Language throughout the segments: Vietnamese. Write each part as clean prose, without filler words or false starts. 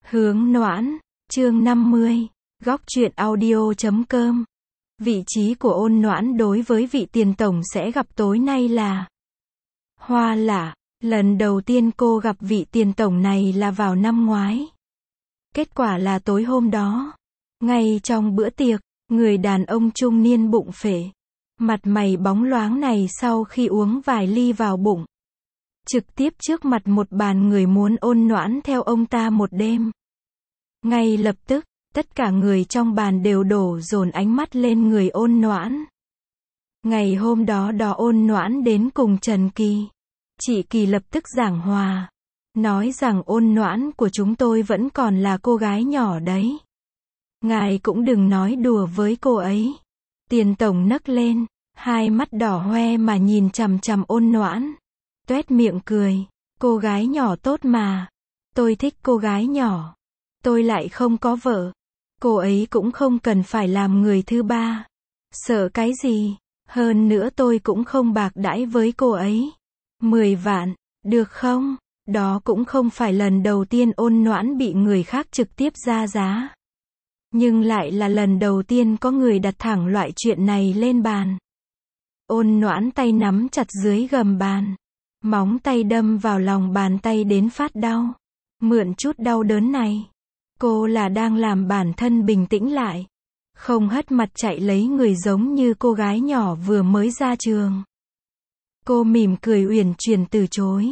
Hướng Noãn, chương 50, góc truyện audio.com. Vị trí của Ôn Noãn đối với vị tiền tổng sẽ gặp tối nay là hoa lạ. Lần đầu tiên cô gặp vị tiền tổng này là vào năm ngoái. Kết quả là tối hôm đó, ngay trong bữa tiệc, người đàn ông trung niên bụng phệ, mặt mày bóng loáng này sau khi uống vài ly vào bụng, trực tiếp trước mặt một bàn người muốn Ôn Noãn theo ông ta một đêm. Ngay lập tức, tất cả người trong bàn đều đổ dồn ánh mắt lên người Ôn Noãn. Ngày hôm đó Ôn Noãn đến cùng Trần Kỳ. Chị Kỳ lập tức giảng hòa, nói rằng Ôn Noãn của chúng tôi vẫn còn là cô gái nhỏ đấy. Ngài cũng đừng nói đùa với cô ấy. Tiền tổng nấc lên, hai mắt đỏ hoe mà nhìn chằm chằm Ôn Noãn, toét miệng cười. Cô gái nhỏ tốt mà. Tôi thích cô gái nhỏ. Tôi lại không có vợ. Cô ấy cũng không cần phải làm người thứ ba. Sợ cái gì? Hơn nữa tôi cũng không bạc đãi với cô ấy. 10 vạn, được không? Đó cũng không phải lần đầu tiên Ôn Noãn bị người khác trực tiếp ra giá. Nhưng lại là lần đầu tiên có người đặt thẳng loại chuyện này lên bàn. Ôn Noãn tay nắm chặt dưới gầm bàn. Móng tay đâm vào lòng bàn tay đến phát đau. Mượn chút đau đớn này. Cô là đang làm bản thân bình tĩnh lại. Không hất mặt chạy lấy người giống như cô gái nhỏ vừa mới ra trường. Cô mỉm cười uyển chuyển từ chối.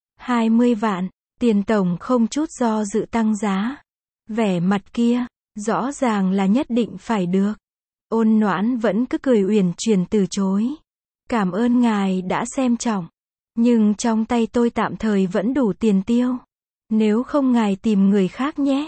20 vạn, tiền tổng không chút do dự tăng giá. Vẻ mặt kia, rõ ràng là nhất định phải được. Ôn Noãn vẫn cứ cười uyển chuyển từ chối. Cảm ơn ngài đã xem trọng. Nhưng trong tay tôi tạm thời vẫn đủ tiền tiêu. Nếu không ngài tìm người khác nhé.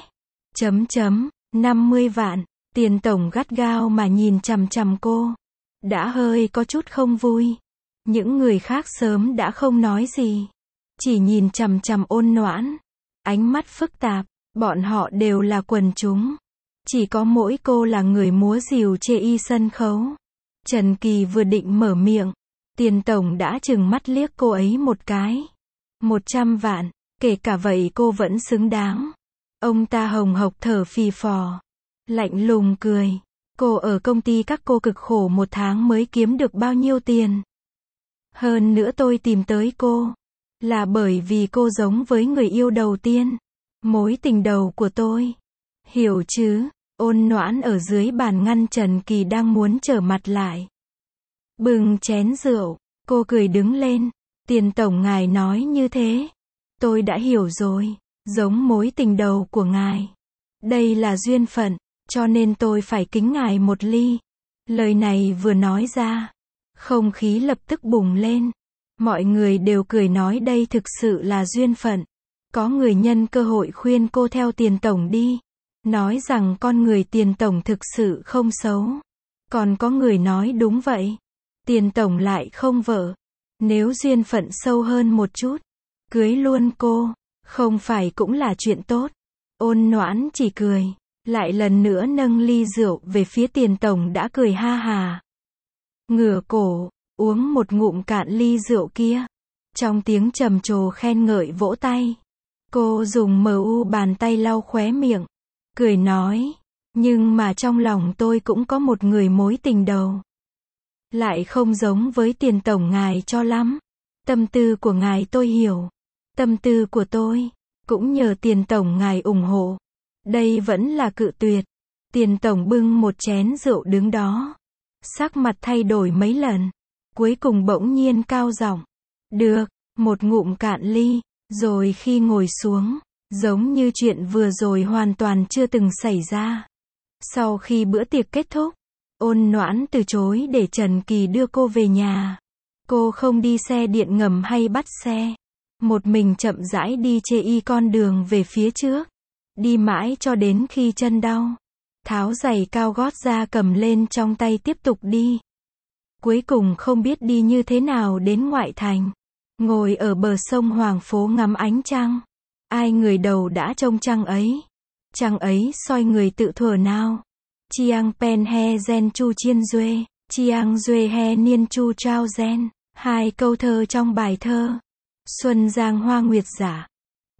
50 vạn, tiền tổng gắt gao mà nhìn chằm chằm cô. Đã hơi có chút không vui. Những người khác sớm đã không nói gì. Chỉ nhìn chằm chằm Ôn Noãn. Ánh mắt phức tạp, bọn họ đều là quần chúng. Chỉ có mỗi cô là người múa rìu chê y sân khấu. Trần Kỳ vừa định mở miệng. Tiền tổng đã trừng mắt liếc cô ấy một cái. 100 vạn, kể cả vậy cô vẫn xứng đáng. Ông ta hồng hộc thở phì phò. Lạnh lùng cười. Cô ở công ty các cô cực khổ một tháng mới kiếm được bao nhiêu tiền. Hơn nữa tôi tìm tới cô. Là bởi vì cô giống với người yêu đầu tiên. Mối tình đầu của tôi. Hiểu chứ? Ôn Noãn ở dưới bàn ngăn Trần Kỳ đang muốn trở mặt lại. Bừng chén rượu. Cô cười đứng lên. Tiền tổng ngài nói như thế. Tôi đã hiểu rồi. Giống mối tình đầu của ngài. Đây là duyên phận, cho nên tôi phải kính ngài một ly. Lời này vừa nói ra, không khí lập tức bùng lên. Mọi người đều cười nói đây thực sự là duyên phận. Có người nhân cơ hội khuyên cô theo tiền tổng đi. Nói rằng con người tiền tổng thực sự không xấu. Còn có người nói đúng vậy. Tiền tổng lại không vợ. Nếu duyên phận sâu hơn một chút, cưới luôn cô. Không phải cũng là chuyện tốt. Ôn Noãn chỉ cười. Lại lần nữa nâng ly rượu về phía tiền tổng đã cười ha hà. Ngửa cổ, uống một ngụm cạn ly rượu kia. Trong tiếng trầm trồ khen ngợi vỗ tay. Cô dùng bàn tay lau khóe miệng. Cười nói. Nhưng mà trong lòng tôi cũng có một người mối tình đầu. Lại không giống với tiền tổng ngài cho lắm. Tâm tư của ngài tôi hiểu. Tâm tư của tôi, cũng nhờ tiền tổng ngài ủng hộ. Đây vẫn là cự tuyệt. Tiền tổng bưng một chén rượu đứng đó. Sắc mặt thay đổi mấy lần. Cuối cùng bỗng nhiên cao giọng. Được, một ngụm cạn ly. Rồi khi ngồi xuống, giống như chuyện vừa rồi hoàn toàn chưa từng xảy ra. Sau khi bữa tiệc kết thúc, Ôn Noãn từ chối để Trần Kỳ đưa cô về nhà. Cô không đi xe điện ngầm hay bắt xe. Một mình chậm rãi đi chê y con đường về phía trước. Đi mãi cho đến khi chân đau. Tháo giày cao gót ra cầm lên trong tay tiếp tục đi. Cuối cùng không biết đi như thế nào đến ngoại thành. Ngồi ở bờ sông Hoàng Phố ngắm ánh trăng. Ai người đầu đã trông trăng ấy. Trăng ấy soi người tự thuở nào. Chiang pen he gen chu chiên duê. Chiang duê he niên chu trao gen. Hai câu thơ trong bài thơ. Xuân giang hoa nguyệt giả.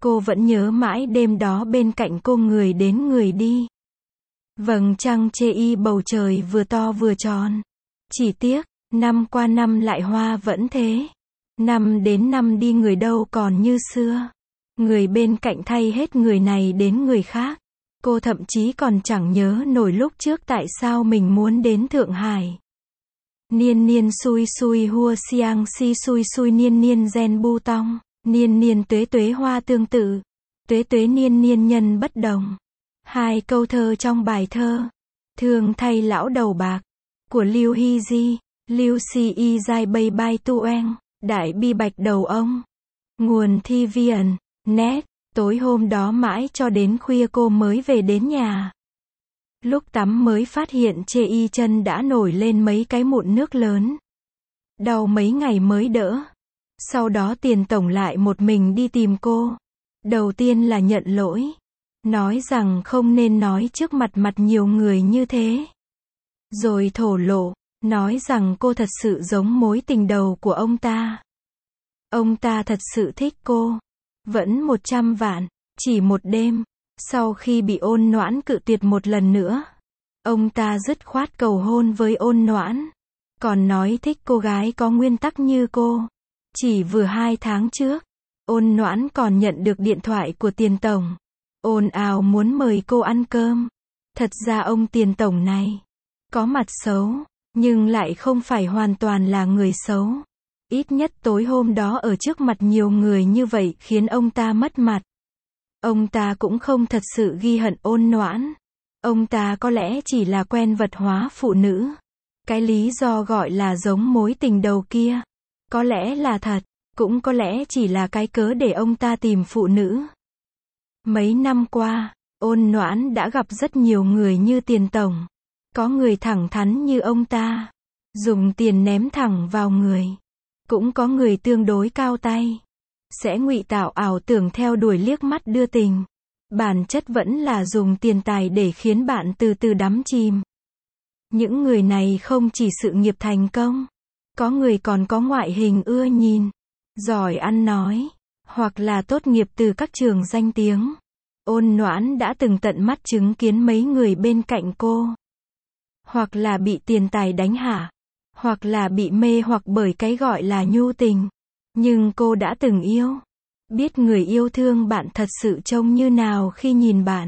Cô vẫn nhớ mãi đêm đó bên cạnh cô người đến người đi. Vầng trăng chê y bầu trời vừa to vừa tròn. Chỉ tiếc, năm qua năm lại hoa vẫn thế. Năm đến năm đi người đâu còn như xưa. Người bên cạnh thay hết người này đến người khác. Cô thậm chí còn chẳng nhớ nổi lúc trước tại sao mình muốn đến Thượng Hải. Niên niên xui xui hua xiang si xui xui niên niên gen bu tong. Niên niên tuế tuế hoa tương tự. Tuế tuế niên niên nhân bất đồng. Hai câu thơ trong bài thơ. Thương thay lão đầu bạc. Của Lưu Hy Di. Lưu Si Y Giai Bay Bai Tu Eng. Đại bi bạch đầu ông. Nguồn thi viền. Net. Tối hôm đó mãi cho đến khuya cô mới về đến nhà. Lúc tắm mới phát hiện chê y chân đã nổi lên mấy cái mụn nước lớn. Đau mấy ngày mới đỡ. Sau đó Tiền Tổng lại một mình đi tìm cô. Đầu tiên là nhận lỗi. Nói rằng không nên nói trước mặt nhiều người như thế. Rồi thổ lộ. Nói rằng cô thật sự giống mối tình đầu của ông ta. Ông ta thật sự thích cô. Vẫn 100 vạn. Chỉ một đêm. Sau khi bị Ôn Noãn cự tuyệt một lần nữa. Ông ta dứt khoát cầu hôn với Ôn Noãn. Còn nói thích cô gái có nguyên tắc như cô. Chỉ vừa 2 tháng trước. Ôn Noãn còn nhận được điện thoại của Tiền Tổng. Ồn ào muốn mời cô ăn cơm. Thật ra ông Tiền Tổng này. Có mặt xấu. Nhưng lại không phải hoàn toàn là người xấu. Ít nhất tối hôm đó ở trước mặt nhiều người như vậy khiến ông ta mất mặt. Ông ta cũng không thật sự ghi hận Ôn Noãn. Ông ta có lẽ chỉ là quen vật hóa phụ nữ. Cái lý do gọi là giống mối tình đầu kia. Có lẽ là thật. Cũng có lẽ chỉ là cái cớ để ông ta tìm phụ nữ. Mấy năm qua, Ôn Noãn đã gặp rất nhiều người như Tiền Tổng. Có người thẳng thắn như ông ta. Dùng tiền ném thẳng vào người. Cũng có người tương đối cao tay. Sẽ ngụy tạo ảo tưởng theo đuổi liếc mắt đưa tình. Bản chất vẫn là dùng tiền tài để khiến bạn từ từ đắm chìm. Những người này không chỉ sự nghiệp thành công. Có người còn có ngoại hình ưa nhìn. Giỏi ăn nói. Hoặc là tốt nghiệp từ các trường danh tiếng. Ôn Noãn đã từng tận mắt chứng kiến mấy người bên cạnh cô. Hoặc là bị tiền tài đánh hạ. Hoặc là bị mê hoặc bởi cái gọi là nhu tình. Nhưng cô đã từng yêu. Biết người yêu thương bạn thật sự trông như nào khi nhìn bạn.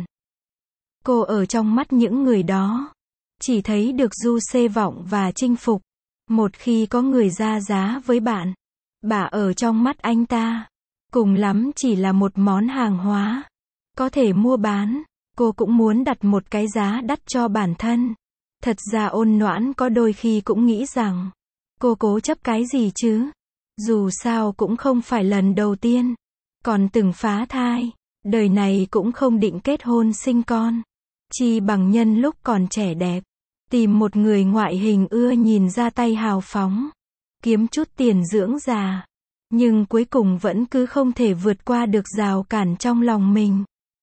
Cô ở trong mắt những người đó. Chỉ thấy được du xê vọng và chinh phục. Một khi có người ra giá với bạn. Bà ở trong mắt anh ta. Cùng lắm chỉ là một món hàng hóa. Có thể mua bán. Cô cũng muốn đặt một cái giá đắt cho bản thân. Thật ra Ôn Noãn có đôi khi cũng nghĩ rằng. Cô cố chấp cái gì chứ? Dù sao cũng không phải lần đầu tiên. Còn từng phá thai. Đời này cũng không định kết hôn sinh con. Chi bằng nhân lúc còn trẻ đẹp. Tìm một người ngoại hình ưa nhìn ra tay hào phóng. Kiếm chút tiền dưỡng già. Nhưng cuối cùng vẫn cứ không thể vượt qua được rào cản trong lòng mình.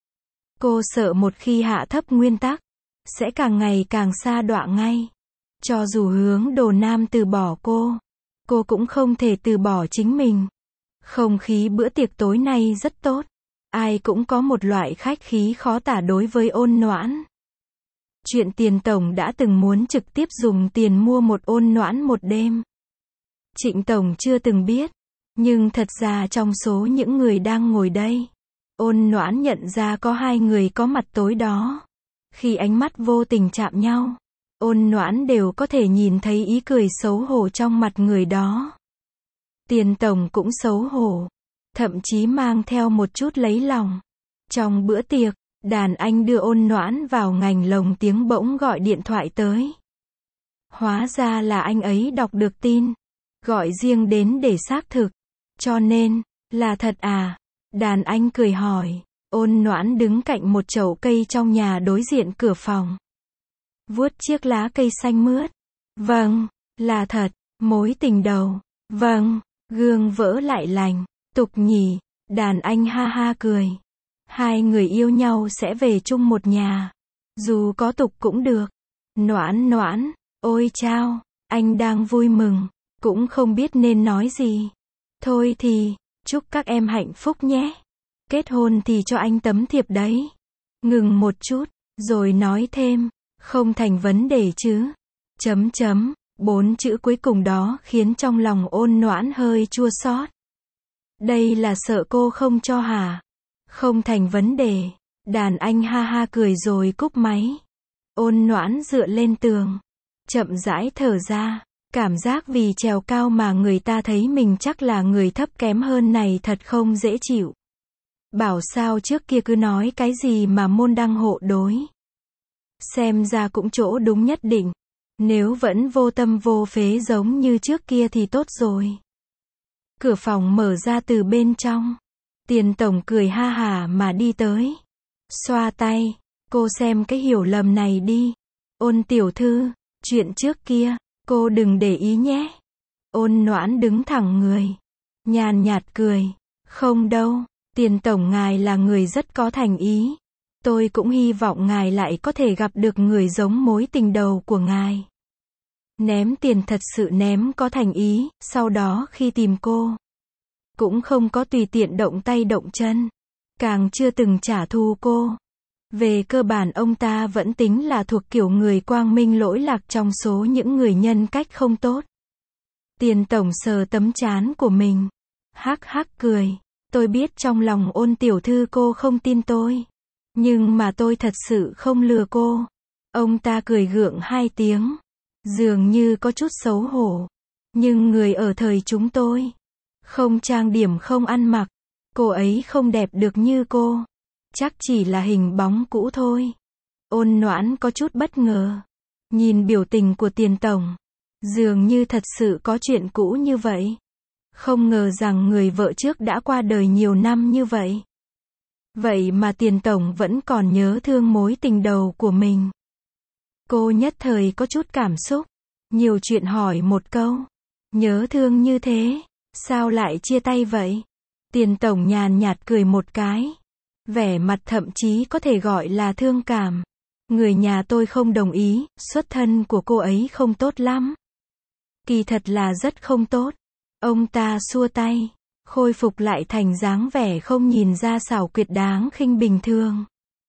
Cô sợ một khi hạ thấp nguyên tắc. Sẽ càng ngày càng sa đọa ngay. Cho dù hướng Đồ Nam từ bỏ cô cũng không thể từ bỏ chính mình. Không khí bữa tiệc tối nay rất tốt. Ai cũng có một loại khách khí khó tả đối với Ôn Noãn. Chuyện Tiền Tổng đã từng muốn trực tiếp dùng tiền mua một Ôn Noãn một đêm. Trịnh Tổng chưa từng biết. Nhưng thật ra trong số những người đang ngồi đây, Ôn Noãn nhận ra có 2 người có mặt tối đó. Khi ánh mắt vô tình chạm nhau, Ôn Noãn đều có thể nhìn thấy ý cười xấu hổ trong mặt người đó. Tiền Tổng cũng xấu hổ, thậm chí mang theo một chút lấy lòng. Trong bữa tiệc, đàn anh đưa Ôn Noãn vào ngành lồng tiếng bỗng gọi điện thoại tới. Hóa ra là anh ấy đọc được tin, gọi riêng đến để xác thực. Cho nên, là thật à? Đàn anh cười hỏi. Ôn Noãn đứng cạnh một chậu cây trong nhà đối diện cửa phòng. Vuốt chiếc lá cây xanh mướt. Vâng, là thật, mối tình đầu. Vâng, gương vỡ lại lành. Tục nhỉ? Đàn anh ha ha cười. 2 người yêu nhau sẽ về chung một nhà. Dù có tục cũng được. Noãn Noãn, ôi chao, anh đang vui mừng. Cũng không biết nên nói gì. Thôi thì, chúc các em hạnh phúc nhé. Kết hôn thì cho anh tấm thiệp đấy. Ngừng một chút, rồi nói thêm, không thành vấn đề chứ. Chấm chấm, 4 chữ cuối cùng đó khiến trong lòng Ôn Noãn hơi chua xót. Đây là sợ cô không cho hả? Không thành vấn đề. Đàn anh ha ha cười rồi cúp máy. Ôn Noãn dựa lên tường, chậm rãi thở ra. Cảm giác vì trèo cao mà người ta thấy mình chắc là người thấp kém hơn này thật không dễ chịu. Bảo sao trước kia cứ nói cái gì mà môn đăng hộ đối. Xem ra cũng chỗ đúng nhất định. Nếu vẫn vô tâm vô phế giống như trước kia thì tốt rồi. Cửa phòng mở ra từ bên trong. Tiền tổng cười ha hả mà đi tới. Xoa tay, cô xem cái hiểu lầm này đi. Ôn tiểu thư, chuyện trước kia, cô đừng để ý nhé. Ôn Noãn đứng thẳng người, nhàn nhạt cười. Không đâu, tiền tổng ngài là người rất có thành ý. Tôi cũng hy vọng ngài lại có thể gặp được người giống mối tình đầu của ngài. Ném tiền thật sự ném có thành ý, sau đó khi tìm cô, cũng không có tùy tiện động tay động chân, càng chưa từng trả thù cô. Về cơ bản ông ta vẫn tính là thuộc kiểu người quang minh lỗi lạc trong số những người nhân cách không tốt. Tiền tổng sờ tấm trán của mình, hắc hắc cười. Tôi biết trong lòng Ôn tiểu thư cô không tin tôi. Nhưng mà tôi thật sự không lừa cô. Ông ta cười gượng 2 tiếng. Dường như có chút xấu hổ. Nhưng người ở thời chúng tôi, không trang điểm không ăn mặc, cô ấy không đẹp được như cô. Chắc chỉ là hình bóng cũ thôi. Ôn Noãn có chút bất ngờ. Nhìn biểu tình của tiền tổng. Dường như thật sự có chuyện cũ như vậy. Không ngờ rằng người vợ trước đã qua đời nhiều năm như vậy. Vậy mà tiền tổng vẫn còn nhớ thương mối tình đầu của mình. Cô nhất thời có chút cảm xúc. Nhiều chuyện hỏi một câu. Nhớ thương như thế, sao lại chia tay vậy? Tiền tổng nhàn nhạt cười một cái. Vẻ mặt thậm chí có thể gọi là thương cảm. Người nhà tôi không đồng ý, xuất thân của cô ấy không tốt lắm. Kỳ thật là rất không tốt. Ông ta xua tay, khôi phục lại thành dáng vẻ không nhìn ra xảo quyệt đáng khinh bình thường.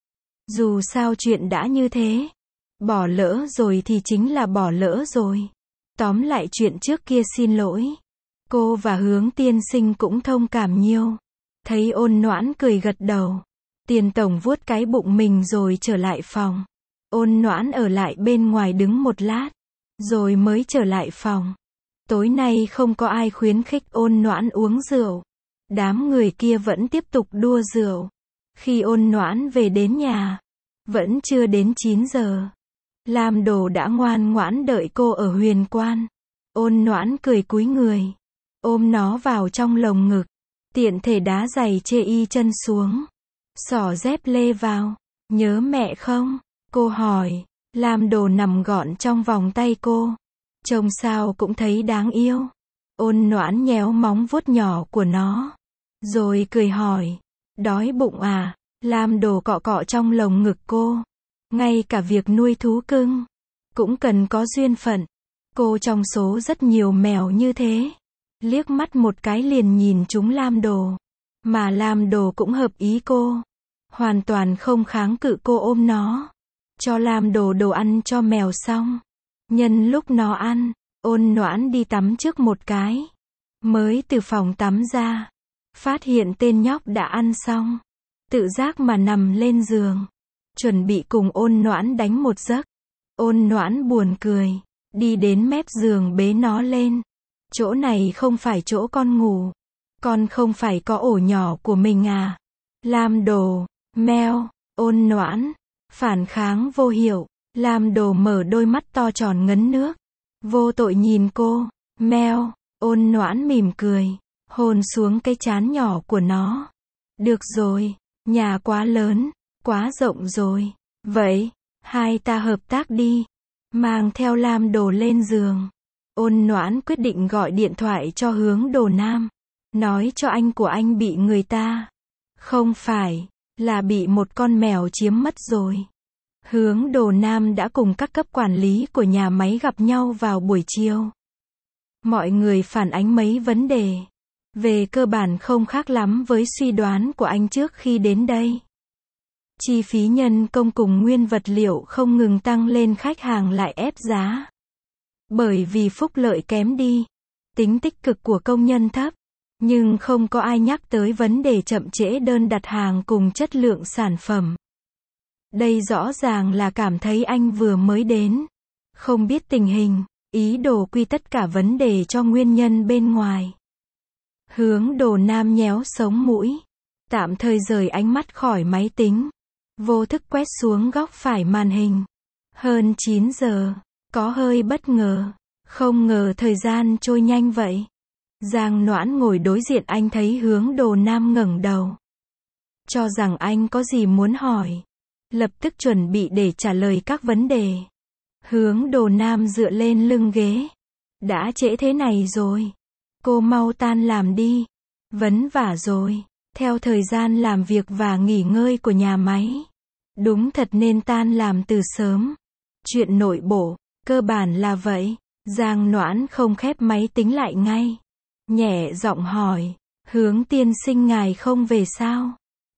Dù sao chuyện đã như thế, bỏ lỡ rồi thì chính là bỏ lỡ rồi. Tóm lại chuyện trước kia xin lỗi. Cô và Hướng tiên sinh cũng thông cảm nhiều. Thấy Ôn Noãn cười gật đầu. Tiền tổng vuốt cái bụng mình rồi trở lại phòng. Ôn Noãn ở lại bên ngoài đứng một lát, rồi mới trở lại phòng. Tối nay không có ai khuyến khích Ôn Noãn uống rượu. Đám người kia vẫn tiếp tục đua rượu. Khi Ôn Noãn về đến nhà, vẫn chưa đến 9 giờ. Lam Đồ đã ngoan ngoãn đợi cô ở huyền quan. Ôn Noãn cười cúi người, ôm nó vào trong lồng ngực, tiện thể đá giày chê y chân xuống, xỏ dép lê vào. Nhớ mẹ không? Cô hỏi. Lam Đồ nằm gọn trong vòng tay cô. Trông sao cũng thấy đáng yêu. Ôn Noãn nhéo móng vuốt nhỏ của nó, rồi cười hỏi. Đói bụng à? Lam Đồ cọ cọ trong lồng ngực cô. Ngay cả việc nuôi thú cưng cũng cần có duyên phận. Cô trong số rất nhiều mèo như thế, liếc mắt một cái liền nhìn trúng Lam Đồ. Mà Lam Đồ cũng hợp ý cô, hoàn toàn không kháng cự cô ôm nó. Cho Lam Đồ đồ ăn cho mèo xong, nhân lúc nó ăn, Ôn Noãn đi tắm trước một cái. Mới từ phòng tắm ra, phát hiện tên nhóc đã ăn xong, tự giác mà nằm lên giường, chuẩn bị cùng Ôn Noãn đánh một giấc. Ôn Noãn buồn cười, đi đến mép giường bế nó lên. Chỗ này không phải chỗ con ngủ. Con không phải có ổ nhỏ của mình à? Lam Đồ, meo. Ôn Noãn, phản kháng vô hiệu. Lam Đồ mở đôi mắt to tròn ngấn nước, vô tội nhìn cô. Meo. Ôn Noãn mỉm cười, hôn xuống cái trán nhỏ của nó. Được rồi, nhà quá lớn, quá rộng rồi. Vậy, hai ta hợp tác đi. Mang theo Lam Đồ lên giường. Ôn Noãn quyết định gọi điện thoại cho Hướng Đồ Nam. Nói cho anh của anh bị người ta. Không phải, là bị một con mèo chiếm mất rồi. Hướng Đồ Nam đã cùng các cấp quản lý của nhà máy gặp nhau vào buổi chiều. Mọi người phản ánh mấy vấn đề. Về cơ bản không khác lắm với suy đoán của anh trước khi đến đây. Chi phí nhân công cùng nguyên vật liệu không ngừng tăng lên, khách hàng lại ép giá. Bởi vì phúc lợi kém đi, tính tích cực của công nhân thấp, nhưng không có ai nhắc tới vấn đề chậm trễ đơn đặt hàng cùng chất lượng sản phẩm. Đây rõ ràng là cảm thấy anh vừa mới đến, không biết tình hình, ý đồ quy tất cả vấn đề cho nguyên nhân bên ngoài. Hướng Đồ Nam nhéo sống mũi, tạm thời rời ánh mắt khỏi máy tính, vô thức quét xuống góc phải màn hình. Hơn 9 giờ, có hơi bất ngờ, không ngờ thời gian trôi nhanh vậy. Giang Noãn ngồi đối diện anh thấy Hướng Đồ Nam ngẩng đầu, cho rằng anh có gì muốn hỏi, lập tức chuẩn bị để trả lời các vấn đề. Hướng Đồ Nam dựa lên lưng ghế. Đã trễ thế này rồi, cô mau tan làm đi. Vất vả rồi, theo thời gian làm việc và nghỉ ngơi của nhà máy, đúng thật nên tan làm từ sớm. Chuyện nội bộ, cơ bản là vậy. Giang Noãn không khép máy tính lại ngay, nhẹ giọng hỏi, Hướng tiên sinh ngài không về sao?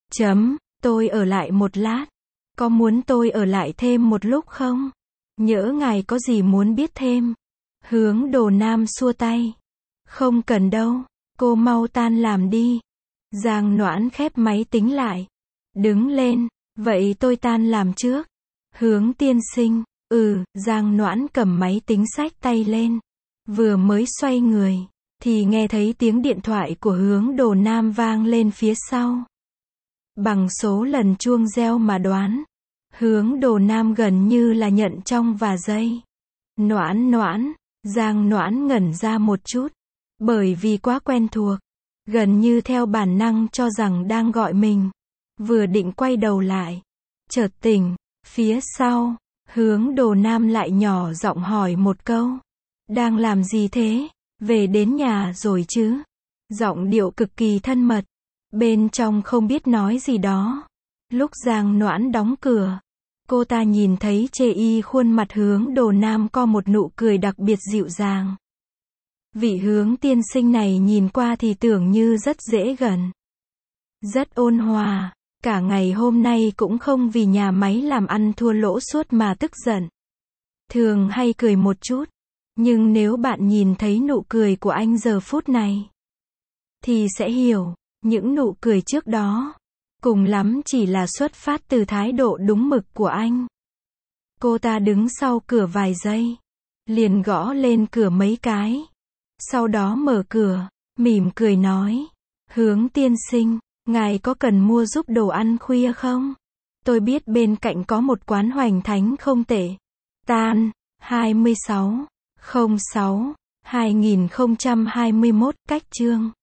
Tôi ở lại một lát. Có muốn tôi ở lại thêm một lúc không? Nhỡ ngài có gì muốn biết thêm. Hướng Đồ Nam xua tay. Không cần đâu, cô mau tan làm đi. Giang Noãn khép máy tính lại, đứng lên, vậy tôi tan làm trước. Hướng tiên sinh, Giang Noãn cầm máy tính xách tay lên. Vừa mới xoay người, thì nghe thấy tiếng điện thoại của Hướng Đồ Nam vang lên phía sau. Bằng số lần chuông reo mà đoán, Hướng Đồ Nam gần như là nhận trong vài giây. Noãn, Giang Noãn ngẩn ra một chút, bởi vì quá quen thuộc, gần như theo bản năng cho rằng đang gọi mình. Vừa định quay đầu lại, chợt tỉnh, phía sau, Hướng Đồ Nam lại nhỏ giọng hỏi một câu. Đang làm gì thế? Về đến nhà rồi chứ? Giọng điệu cực kỳ thân mật, bên trong không biết nói gì đó. Lúc Giang Noãn đóng cửa, cô ta nhìn thấy trên khuôn mặt Hướng Đồ Nam có một nụ cười đặc biệt dịu dàng. Vị Hướng tiên sinh này nhìn qua thì tưởng như rất dễ gần, rất ôn hòa, cả ngày hôm nay cũng không vì nhà máy làm ăn thua lỗ suốt mà tức giận. Thường hay cười một chút, nhưng nếu bạn nhìn thấy nụ cười của anh giờ phút này, thì sẽ hiểu, những nụ cười trước đó, cùng lắm chỉ là xuất phát từ thái độ đúng mực của anh. Cô ta đứng sau cửa vài giây, liền gõ lên cửa mấy cái. Sau đó mở cửa, mỉm cười nói, Hướng tiên sinh, ngài có cần mua giúp đồ ăn khuya không? Tôi biết bên cạnh có một quán hoành thánh không tệ. Tan, 26/06/2021, cách chương.